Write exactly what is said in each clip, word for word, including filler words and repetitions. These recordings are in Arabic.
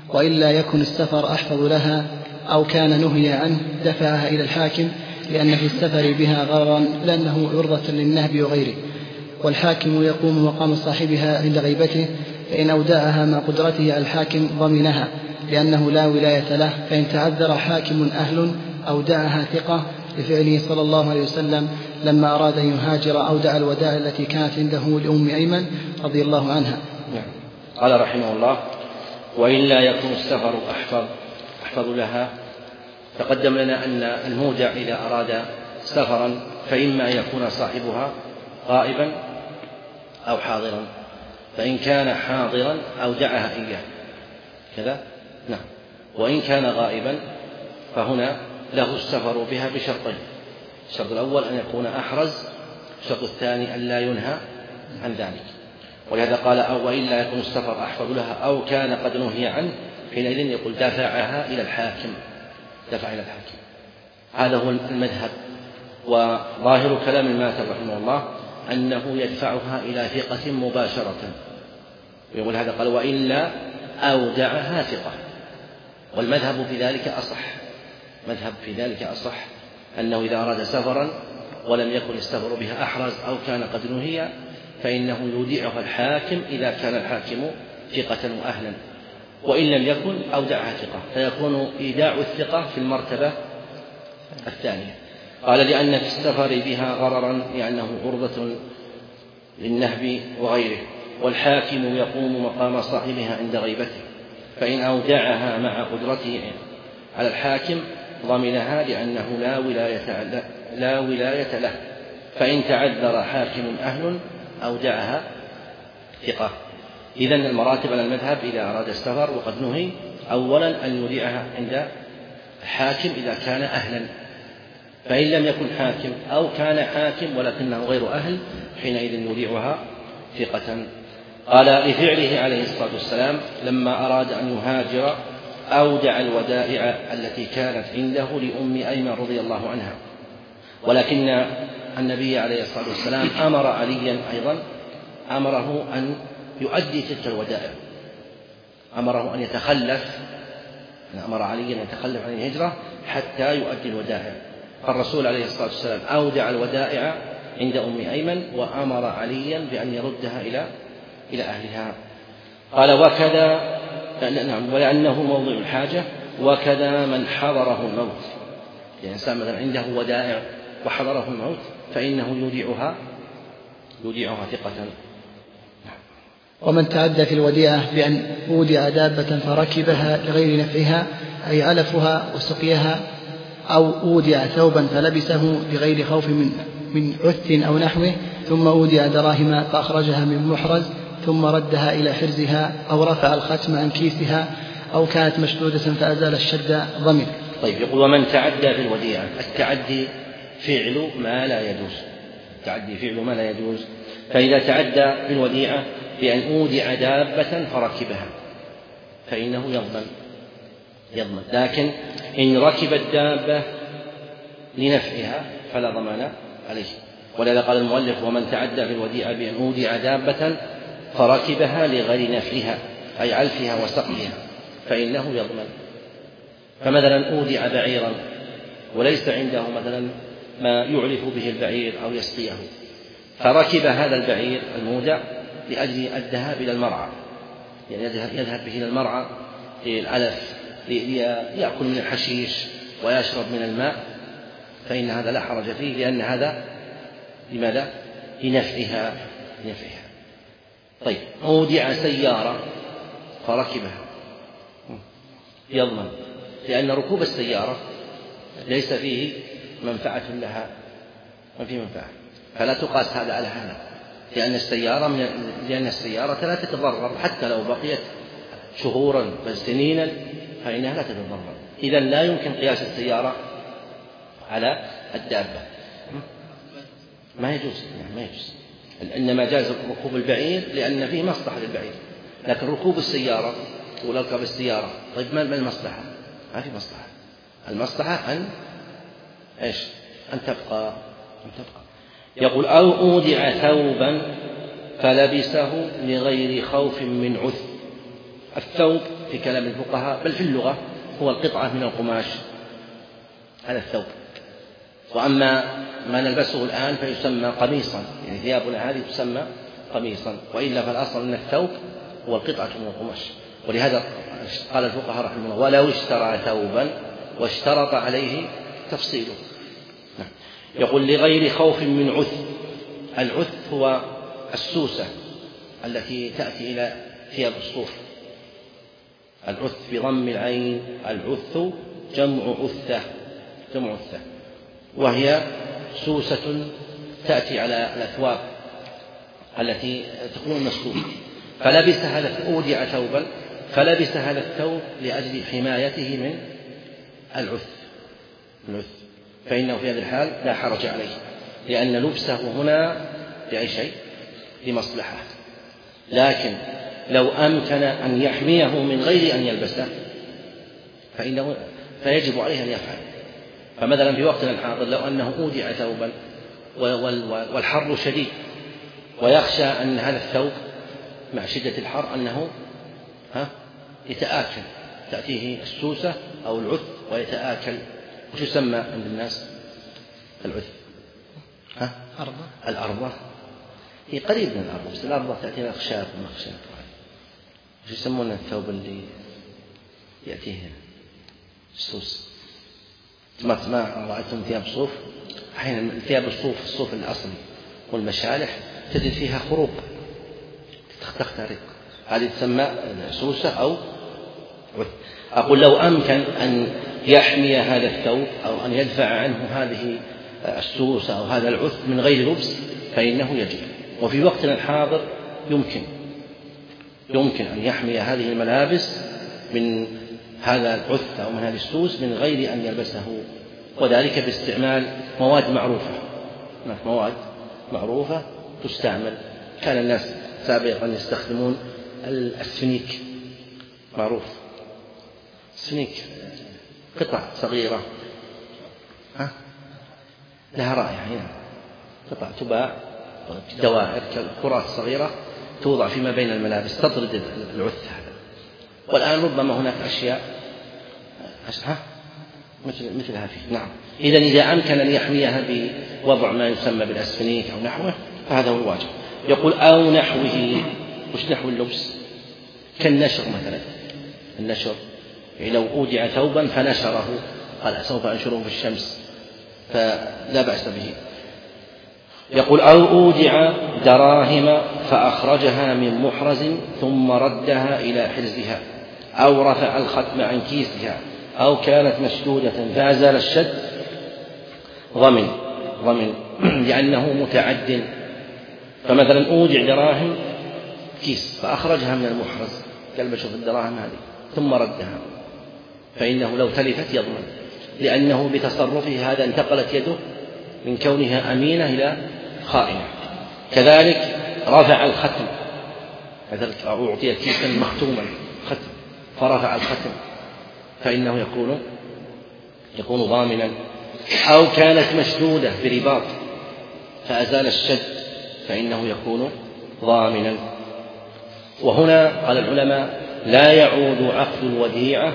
وإلا يكن السفر أحفظ لها أو كان نهي عنه دفعها إلى الحاكم، لأن في السفر بها غررا لأنه عرضة للنهب وغيره، والحاكم يقوم مقام صاحبها عند غيبته، فإن أودعها مع قدرته على الحاكم ضمنها لأنه لا ولاية له. فإن تعذر حاكم أهل أودعها ثقة لفعله صلى الله عليه وسلم لما أراد أن يهاجر أودع الودائع التي كانت عنده لأم أيمن رضي الله عنها. قال رحمه الله: وإلا يكون السفر أحفظ, أحفظ لها. تقدم لنا أن المودع إذا أراد سفرا فإما أن يكون صاحبها غائبا أو حاضرا، فإن كان حاضرا أودعها إياه كذا نعم، وإن كان غائبا فهنا له السفر بها بشرطين: الشرط الأول أن يكون أحرز، الشرط الثاني أن لا ينهى عن ذلك. ولهذا قال: أو وإلا يكون السفر أحفظ لها أو كان قد نهي عنه، حينئذ يقول دفعها إلى الحاكم، دفع إلى الحاكم. هذا هو المذهب، وظاهر كلام الماتر رحمه الله أنه يدفعها إلى ثقة مباشرة، ويقول هذا قال: وإلا أودعها ثقة. والمذهب في ذلك أصح، مذهب في ذلك أصح أنه إذا أراد سفرا ولم يكن السفر بها أحرز أو كان قد نهي فإنه يودعها الحاكم إذا كان الحاكم ثقة وأهلا، وإن لم يكن أودعها ثقة، فيكون إيداع الثقة في المرتبة الثانية. قال: لأن في السفر بها غررا لأنه عرضة للنهب وغيره، والحاكم يقوم مقام صاحبها عند غيبته، فإن أودعها مع قدرته على الحاكم ضمنها لأنه لا ولاية, لا ولاية له، فإن تعذر حاكم أهل أودعها ثقة. إذن المراتب على المذهب إذا أراد السفر وقد نهي: أولا أن يودعها عند الحاكم إذا كان أهلا، فإن لم يكن حاكم أو كان حاكم ولكنه غير أهل حينئذ يودعها ثقة. قال: لفعله عليه الصلاة والسلام لما أراد أن يهاجر أودع الودائع التي كانت عنده لأم أيمن رضي الله عنها، ولكن النبي عليه الصلاة والسلام أمر عليا أيضا، أمره أن يؤدي تلك الودائع، أمره أن يتخلف، أمر عليا أن يتخلف عن الهجرة حتى يؤدي الودائع. فالرسول عليه الصلاة والسلام أودع الودائع عند أم أيمن وأمر عليا بأن يردها إلى إلى أهلها. قال: وكذا، نعم، ولأنه موضع الحاجة، وكذا من حضره الموت، يعني إنسان مثلا عنده ودائع وحضره الموت فإنه يودعها يودعها ثقة. ومن تعدى في الوديعة بأن أودع دابة فركبها لغير نفعها أي علفها وسقيها، أو أودع ثوبا فلبسه لغير خوف من من عث أو نحوه، ثم أودع دراهم فأخرجها من محرز ثم ردها إلى حرزها، أو رفع الختم عن كيسها، أو كانت مشدودة فأزال الشد ضمن. طيب، يقول: ومن تعدى في الوديعة. التعدي فعل ما لا يجوز، التعدي فعل ما لا يجوز. فإذا تعدى في الوديعة بأن أودع دابة فركبها فإنه يضمن يضمن لكن إن ركب الدابة لنفعها فلا ضمان عليه. ولذا قال المؤلف: ومن تعدى في الوديعة بأن أودع دابة فركبها لغير نفعها أي علفها وسقيها فإنه يضمن. فمثلا أودع بعيرا وليس عنده مثلا ما يعلف به البعير أو يسقيه، فركب هذا البعير المودع لأجل الذهاب إلى المرعى، يعني يذهب به إلى المرعى للعلف ليأكل من الحشيش ويشرب من الماء، فإن هذا لا حرج فيه، لأن هذا لماذا؟ لنفعها لنفعها. طيب، أودع سيارة فركبها يضمن، لأن ركوب السيارة ليس فيه منفعة لها، ما فيه منفعة، فلا تقاس هذا على هذا، لأن السيارة من لأن السيارة لا تتضرر حتى لو بقيت شهورا بل سنينا فإنها لا تتضرر. إذن لا يمكن قياس السيارة على الدابة، ما يجوز ما يجوز إنما جاز ركوب البعير لأن فيه مصلحة للبعير، لكن ركوب السيارة ولركب السيارة طيب ما المصلحة؟ ما في مصلحة. المصلحة أن إيش؟ أن تبقى أن تبقى. يقول: أو أودع ثوبا فلبسه لغير خوف من عث. الثوب في كلام الفقهاء بل في اللغة هو القطعة من القماش على الثوب. وأما ما نلبسه الآن فيسمى قميصا، يعني ثيابنا هذه تسمى قميصا، وإلا فالأصل أن الثوب هو القطعة من القماش. ولهذا قال الفقهاء رحمه الله: ولو اشترى ثوبا واشترط عليه تفصيله. يقول: لغير خوف من عث. العث هو السوسة التي تأتي إلى ثياب الصوف. العث بضم العين، العث جمع أثة، جمع أثة، وهي سوسة تأتي على الأثواب التي تكون مسلوبة. فلبس هذا، أودع ثوبا فلبس هذا الثوب لأجل حمايته من العث، العث، فإنه في هذه الحال لا حرج عليه، لأن لبسه هنا لأي شيء؟ لمصلحة. لكن لو أمكن أن يحميه من غير أن يلبسه فإنه فيجب عليه أن يفعل. فمثلا في وقتنا الحاضر لو أنه أودع ثوبا والحر شديد ويخشى أن هذا الثوب مع شدة الحر أنه ها يتآكل، تأتيه السوسة أو العث ويتآكل. وش يسمى عند الناس العث؟ ها؟ أرضة. الأرضة هي قريب من الأرض، بس الأرض تأتينا خشاب ومخشاب. وش يسمون الثوب اللي يأتيه السوس؟ ما ما رأيتم ثياب صوف؟ أحيانا ثياب الصوف، الصوف الأصلي والمشالح تجد فيها خروق تخترق، هذه تسمى سوسة أو عث. أقول لو أمكن أن يحمي هذا الثوب أو أن يدفع عنه هذه السوسة أو هذا العث من غير لبس فإنه يجب. وفي وقتنا الحاضر يمكن يمكن أن يحمي هذه الملابس من هذا العث أو من هذه السوس من غير أن يلبسه، وذلك باستعمال مواد معروفة، مواد معروفة تستعمل. كان الناس سابقا يستخدمون السفنيك، معروف السفنيك، قطع صغيرة ها لها رائحة، قطع تباع دوائر كرات صغيرة توضع فيما بين الملابس تطرد العث هذا. والآن ربما هناك أشياء ها مثل مثلها فيه. نعم. إذن إذا أمكن أن يحميها بوضع ما يسمى بالأسفنيك أو نحوه فهذا هو الواجب. يقول: أو نحوه. وش نحو اللبس؟ كالنشر مثلا، النشر يعني لو أودع ثوبا فنشره قال سوف أنشره في الشمس فلا بأس به. يقول: أو أودع دراهم فأخرجها من محرز ثم ردها إلى حرزها، أو رفع الختم عن كيسها، أو كانت مشدودة فأزال الشد، ضمن ضمن لأنه متعد. فمثلا أودع دراهم كيس فأخرجها من المحرز، قال بشوف الدراهم هذه ثم ردها، فإنه لو تلفت يضمن، لأنه بتصرفه هذا انتقلت يده من كونها أمينة إلى خائنة. كذلك رفع الختم، مثلا أعطي كيسا مختوما ختم فرفع الختم فإنه يكون يكون ضامنا. أو كانت مشدودة برباط فأزال الشد فإنه يكون ضامنا. وهنا قال العلماء: لا يعود عقد الوديعة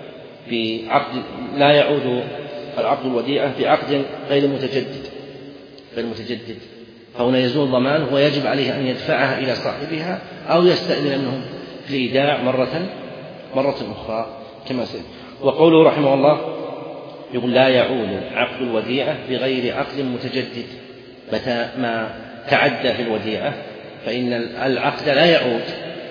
بعقد لا يعود العقد الوديعة بعقد غير متجدد غير متجدد فهنا يزول ضمانه ويجب عليه أن يدفعها إلى صاحبها أو يستأذن منهم في الإيداع مرة مرة أخرى كما سيد. وقوله رحمه الله يقول: لا يعود عقد الوديعة بغير عقد متجدد. متى ما تعدى في الوديعة فإن العقد لا يعود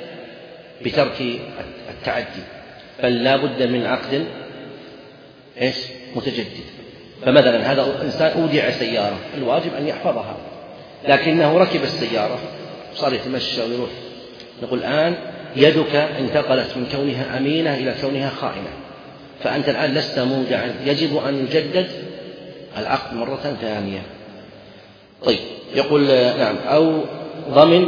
بترك التعدي، بل لا بد من عقد إيش متجدد. فمثلا هذا الإنسان أودع سيارة، الواجب أن يحفظها، لكنه ركب السيارة صار يتمشى ويروح، نقول الآن يدك انتقلت من كونها أمينة إلى كونها خائنة، فأنت الآن لست مودعا، يجب أن يجدد العقد مرة ثانية. طيب يقول نعم: أو ضمن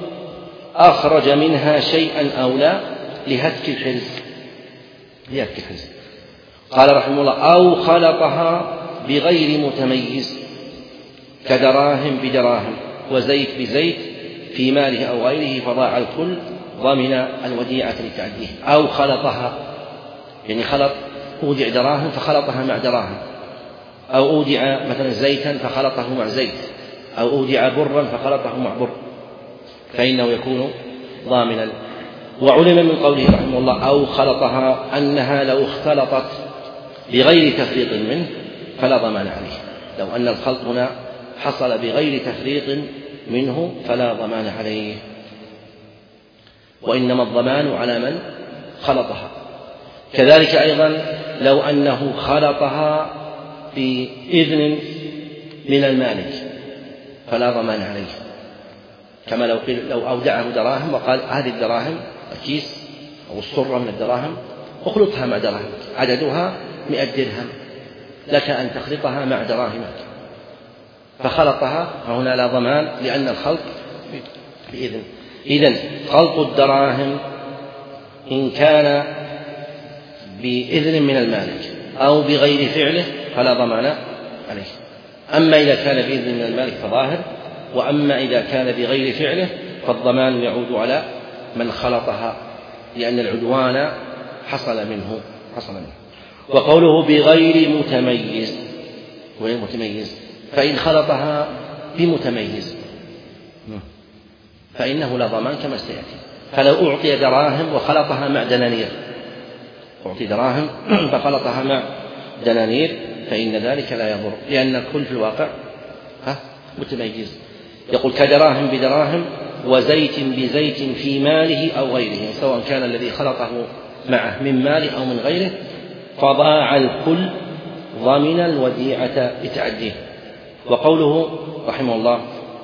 أخرج منها شيئا أو لا لهتك الحرز لهتك الحرز. قال رحمه الله: أو خلطها بغير متميز كدراهم بدراهم وزيت بزيت في ماله أو غيره فضاع الكل ضمن الوديعة لتعديه. أو خلطها، يعني خلط، أودع دراهم فخلطها مع دراهم، أو أودع مثلا زيتا فخلطه مع زيت، أو أودع برا فخلطه مع بر، فإنه يكون ضامنا. وعلم من قوله رحمه الله أو خلطها أنها لو اختلطت بغير تفريط منه فلا ضمان عليه. لو أن الخلط هنا حصل بغير تفريط منه فلا ضمان عليه، وإنما الضمان على من خلطها. كذلك أيضا لو أنه خلطها بإذن من المالك فلا ضمان عليه، كما لو قيل لو أودعه دراهم وقال هذه الدراهم الكيس أو الصرة من الدراهم اخلطها مع دراهم عددها مئة درهم، لك أن تخلطها مع دراهمك، فخلطها فهنا لا ضمان لأن الخلط بإذن. إذن خلط الدراهم إن كان بإذن من المالك أو بغير فعله فلا ضمان عليه. أما إذا كان بإذن من المالك فظاهر، وأما إذا كان بغير فعله فالضمان يعود على من خلطها، لأن العدوان حصل منه حصل منه. وقوله بغير متميز، غير متميز، فإن خلطها بمتميز فإنه لا ضمان كما سيأتي. فلو أعطي دراهم وخلطها مع دنانير، أعطي دراهم فخلطها مع دنانير فإن ذلك لا يضر، لأن الكل في الواقع متميز. يقول كدراهم بدراهم وزيت بزيت في ماله أو غيره، سواء كان الذي خلطه معه من ماله أو من غيره، فضاع الكل ضمن الوديعة بتعديه. وقوله رحمه الله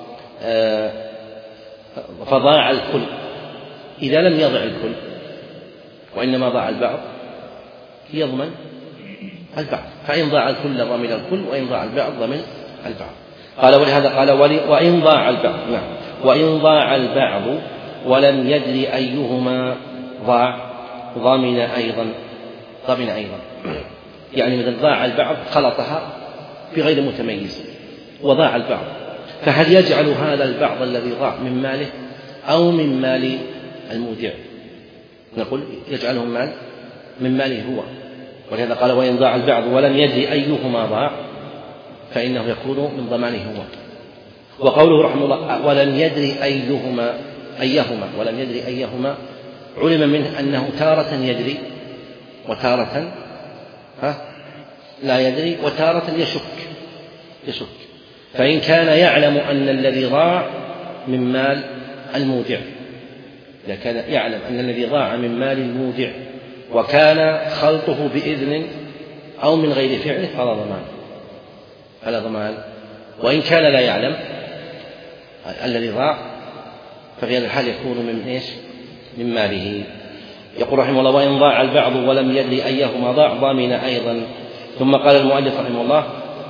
فضاع الكل، إذا لم يضع الكل وإنما ضاع البعض يضمن البعض، فإن ضاع الكل ضمن الكل، وإن ضاع البعض ضمن البعض. قال ولهذا قال وإن ضاع البعض، نعم، وإن ضاع البعض ولم يدري أيهما ضاع ضمن أيضا ضمن أيضا يعني مثل ضاع البعض خلطها بغير متميز وضاع البعض، فهل يجعل هذا البعض الذي ضاع من ماله أو من مال المودع؟ نقول يجعله مال من ماله هو، ولهذا قال وإن ضاع البعض ولم يدري أيهما ضاع فإنه يكون من ضمانه هو. وقوله رحمه الله ولم يدري أيهما أيهما ولم يدري أيهما، علم منه أنه تارة يدري وتارة ها لا يدري وتارة يشك يشك فإن كان يعلم أن الذي ضاع من مال المودع، إذا كان يعلم أن الذي ضاع من مال المودع وكان خلطه بإذن أو من غير فعله فلا ضمان فلا ضمان. وإن كان لا يعلم الذي ضاع ففي هذا الحال يكون من إيش؟ من ماله. يقول رحمه الله وإن ضاع البعض ولم يدري أيهما ضاع ضامن أيضا. ثم قال المؤلف رحمه الله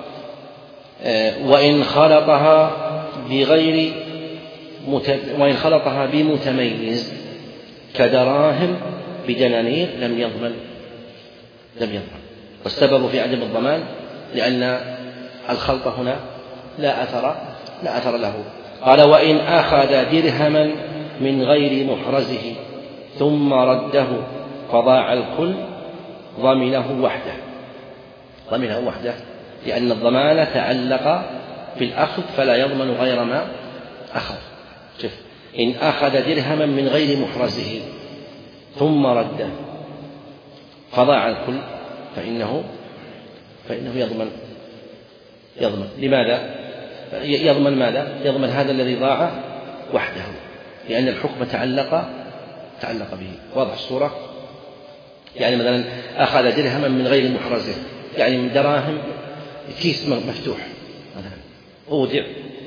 وإن خلطها بغير مت... وإن خلطها بمتميز كدراهم بدنانير لم يضمن لم يضمن والسبب في عدم الضمان لأن الخلط هنا لا أثر لا أثر له. قال وإن أخذ درهما من غير محرزه ثم رده فضاع الكل ضمنه وحده ضمنه وحده لأن الضمان تعلق بالأخذ فلا يضمن غير ما أخذ. شوف إن أخذ درهما من غير محرزه ثم رده فضاع الكل فإنه فإنه يضمن يضمن لماذا؟ يضمن ماذا؟ يضمن هذا الذي ضاع وحده لأن الحكم تعلق تعلق به. واضح الصورة؟ يعني مثلا أخذ درهما من غير محرزه، يعني من دراهم كيس مفتوح مثلا أودع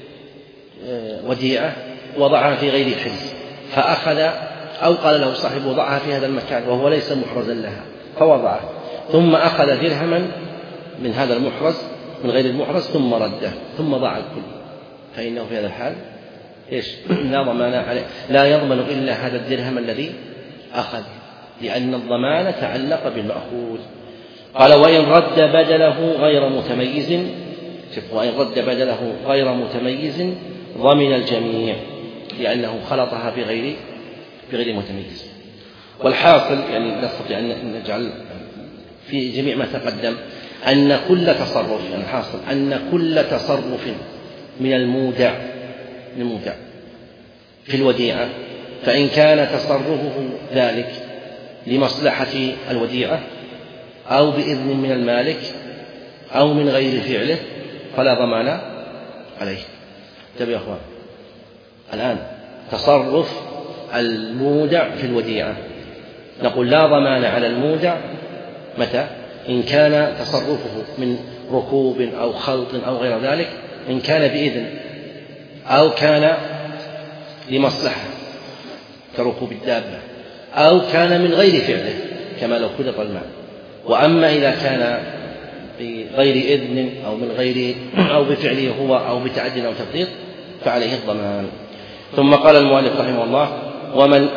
وديعة وضعها في غير حرز فأخذ أو قال له صاحبه ضعها في هذا المكان وهو ليس محرزا لها فوضعه ثم أخذ درهما من هذا المحرز من غير المحرز ثم رده ثم ضاع الكل فإنه في هذا الحال إيش؟ لا ضمان عليه، لا يضمن إلا هذا الدرهم الذي أخذ لأن الضمان تعلق بالمأخوذ. قال وإن رد بدله غير متميز وإن رد بدله غير متميز ضمن الجميع لأنه خلطها بغير بغير متميز. والحاصل يعني نستطيع أن نجعل في جميع ما تقدم أن كل تصرف يعني الحاصل أن كل تصرف من المودع من المودع في الوديعة، فإن كان تصرفه ذلك لمصلحة الوديعة أو بإذن من المالك أو من غير فعله فلا ضمان عليه. انتبهوا يا أخوان، الآن تصرف المودع في الوديعة نقول لا ضمان على المودع متى؟ إن كان تصرفه من ركوب أو خلط أو غير ذلك، إن كان بإذن أو كان لمصلحة كركوب الدابة أو كان من غير فعله كما لو خلط المال. وأما إذا كان بغير إذن أو من غير أو بفعله هو أو بتعد أو تفريط فعليه الضمان. ثم قال المؤلف رحمه الله ومن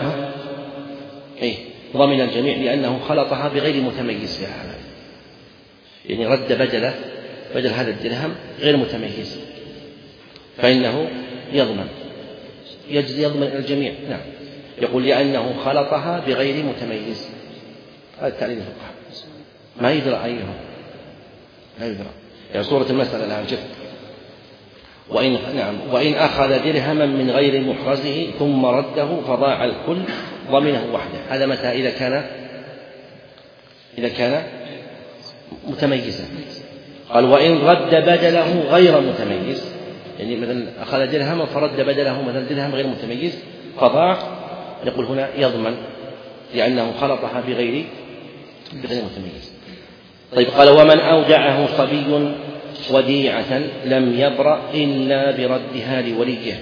إيه ضمن الجميع لأنه خلطها بغير متميز في هذا، يعني رد بدله بدل هذا الدرهم غير متميز فإنه يضمن يجزي يضمن الجميع. نعم، يقول لأنه خلطها بغير متميز. هذا التعليل الفقهاء ما يدرى أيهم لا يدرى. يعني صورة المسألة الآن شوف، وإن نعم وإن أخذ درهما من غير محرزه ثم رده فضاع الكل ضمنه وحده. هذا متى؟ إذا كان إذا كان متميزا. قال وإن رد بدله غير متميز، يعني مثلا أخذ درهما فرد بدله مثلا درهم غير متميز فضاع، يقول هنا يضمن لأنه خلطها بغير بغير متميز. طيب قال ومن أودعه صبي وديعة لم يبرأ إلا بردها لوليه.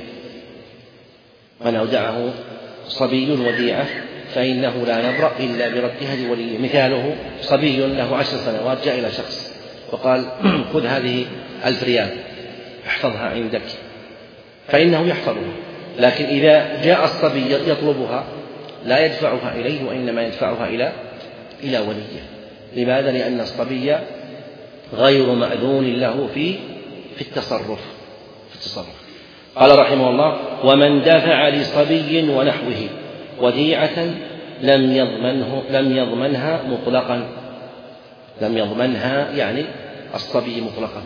من أودعه صبي وديعة فإنه لا يبرأ إلا بردها لوليه. مثاله صبي له عشر سنوات جاء إلى شخص وقال خذ هذه ألف ريال احفظها عندك، فإنه يحفظها، لكن إذا جاء الصبي يطلبها لا يدفعها إليه وإنما يدفعها إلى إلى وليه. لماذا؟ لأن الصبي غير مأذون له في في التصرف في التصرف. قال رحمه الله ومن دفع لصبي ونحوه وديعة لم يضمنه لم يضمنها مطلقا. لم يضمنها يعني الصبي مطلقا.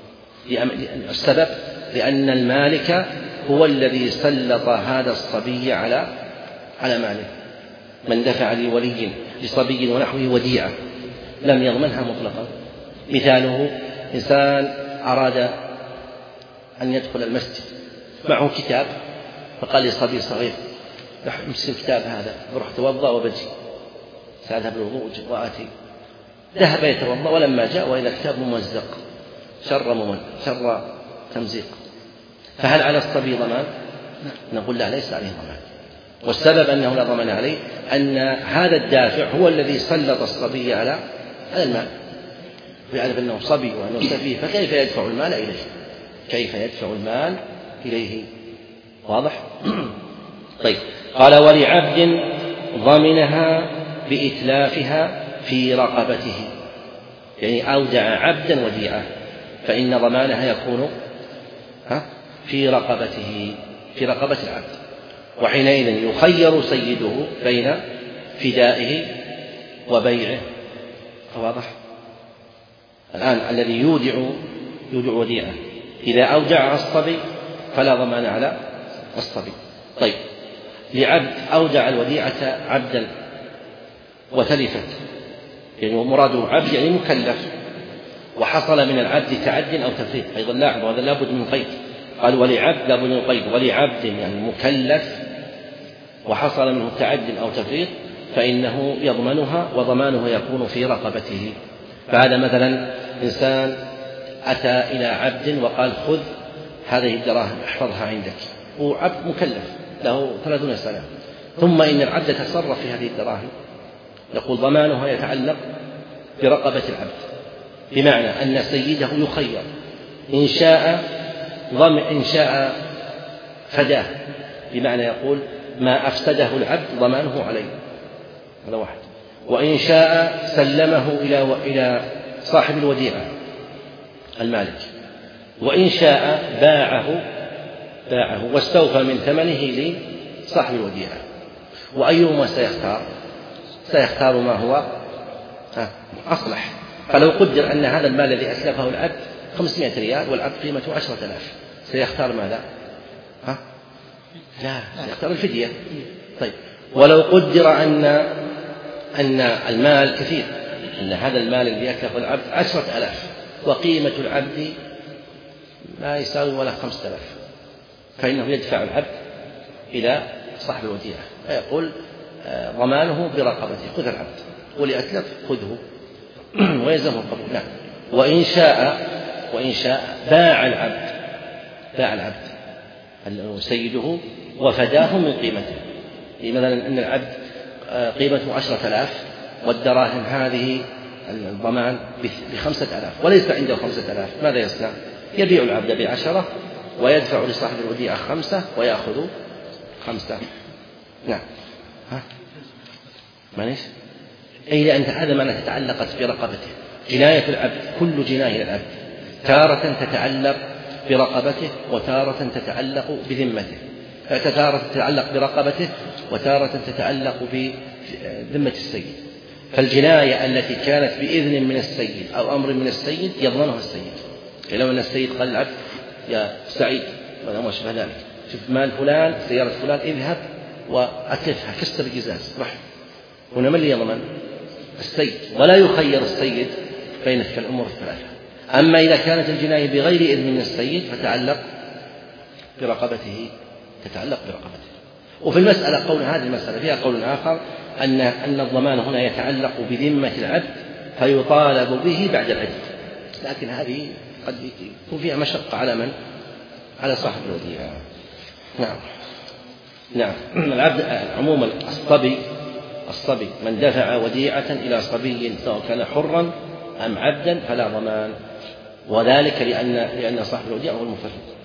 السبب لأن المالك هو الذي سلط هذا الصبي على على ماله. من دفع لولي لصبي ونحوه وديعة لم يضمنها مطلقا. مثاله إنسان أراد أن يدخل المسجد معه كتاب فقال لصبي صغير امسك الكتاب هذا بروح توضأ وبجي سأذهب للوضوء وآتي. ذهب يتوضأ ولما جاء وإلى كتاب ممزق شر ممن شر تمزيق، فهل على الصبي ضمان؟ نقول لا، ليس عليه ضمان. والسبب أنه لا ضمان عليه أن هذا الدافع هو الذي سلط الصبي على على المال، ويعرف أنه صبي وأنه سفيه، فكيف يدفع المال إليه؟ كيف يدفع المال إليه؟ واضح؟ طيب قال ولعبد ضمنها بإتلافها في رقبته، يعني أودع عبدا وديعة فإن ضمانها يكون في رقبته في رقبة العبد، وحينئذ يخير سيده بين فدائه وبيعه. واضح؟ الآن الذي يودع يودع وديعة إذا أودعها الصبي فلا ضمان على الصبي. طيب لعبد أودع الوديعة عبدا وتلفت، يعني مراده عبد يعني مكلف، وحصل من العبد تعد أو تفريط أيضا لاحظ، وهذا لابد من قيد. قال ولعبد لابد من قيد، ولعبد يعني مكلف وحصل منه تعد أو تفريط فإنه يضمنها وضمانه يكون في رقبته. فهذا مثلا إنسان أتى إلى عبد وقال خذ هذه الدراهم احفظها عندك، هو عبد مكلف له ثلاثون سنة، ثم إن العبد تصرف في هذه الدراهم، نقول ضمانها يتعلق برقبة العبد، بمعنى أن سيده يخير إن شاء ضم إن شاء فداه، بمعنى يقول ما أفسده العبد ضمانه عليه، هذا واحد، وإن شاء سلمه إلى إلى صاحب الوديعة المالك، وإن شاء باعه باعه واستوفى من ثمنه لصاحب الوديعة. وأيهما سيختار؟ سيختار ما هو أصلح. فلو قدر أن هذا المال الذي أسلفه العبد خمسمائة ريال والعبد قيمته عشرة آلاف، سيختار ماذا؟ ها؟ لا، سيختار الفدية. طيب، ولو قدر أن أن المال كثير، أن هذا المال الذي أسلفه العبد عشرة آلاف وقيمة العبد لا يساوي ولا خمسة آلاف، فإنه يدفع العبد إلى صاحب الوديعة فيقول ضمانه برقبته، خذ العبد، ولأتلف خذه ويلزمه القبول. نعم. وإن شاء وإن شاء باع العبد باع العبد سيده وفداه من قيمته. مثلا أن العبد قيمته عشرة آلاف والدراهم هذه الضمان بخمسة آلاف وليس عنده خمسة آلاف، ماذا يصنع؟ يبيع العبد بعشرة ويدفع لصاحب الوديعة خمسة ويأخذ خمسة. نعم. ها؟ مانيش؟ أي لأن هذا معنى تتعلقت برقبته. جناية العبد كل جناية العبد تارة تتعلق برقبته وتارة تتعلق بذمته، تارة تتعلق برقبته وتارة تتعلق بذمة السيد. فالجناية التي كانت بإذن من السيد أو أمر من السيد يضمنها السيد. لو أن السيد قال العبد يا سعيد وما شابه ذلك، شوف مال فلان سيارة فلان اذهب وأتلفها كسر الجزاز رح، هنا من اللي يضمن؟ السيد، ولا يخير السيد بين تلك الأمور الثلاثة. أما إذا كانت الجناية بغير إذن من السيد فتعلق برقبته تتعلق برقبته. وفي المسألة قول هذه المسألة فيها قول آخر أن أن الضمان هنا يتعلق بذمة العبد فيطالب به بعد العتق، لكن هذه قد يكون فيها مشقة على من؟ على صاحب الوديعة. نعم. نعم. العبد عموما الصبي الصبي من دفع وديعة إلى صبي سواء كان حرا أم عبدا فلا ضمان، وذلك لأن لأن صاحب الوديعة هو المفرد.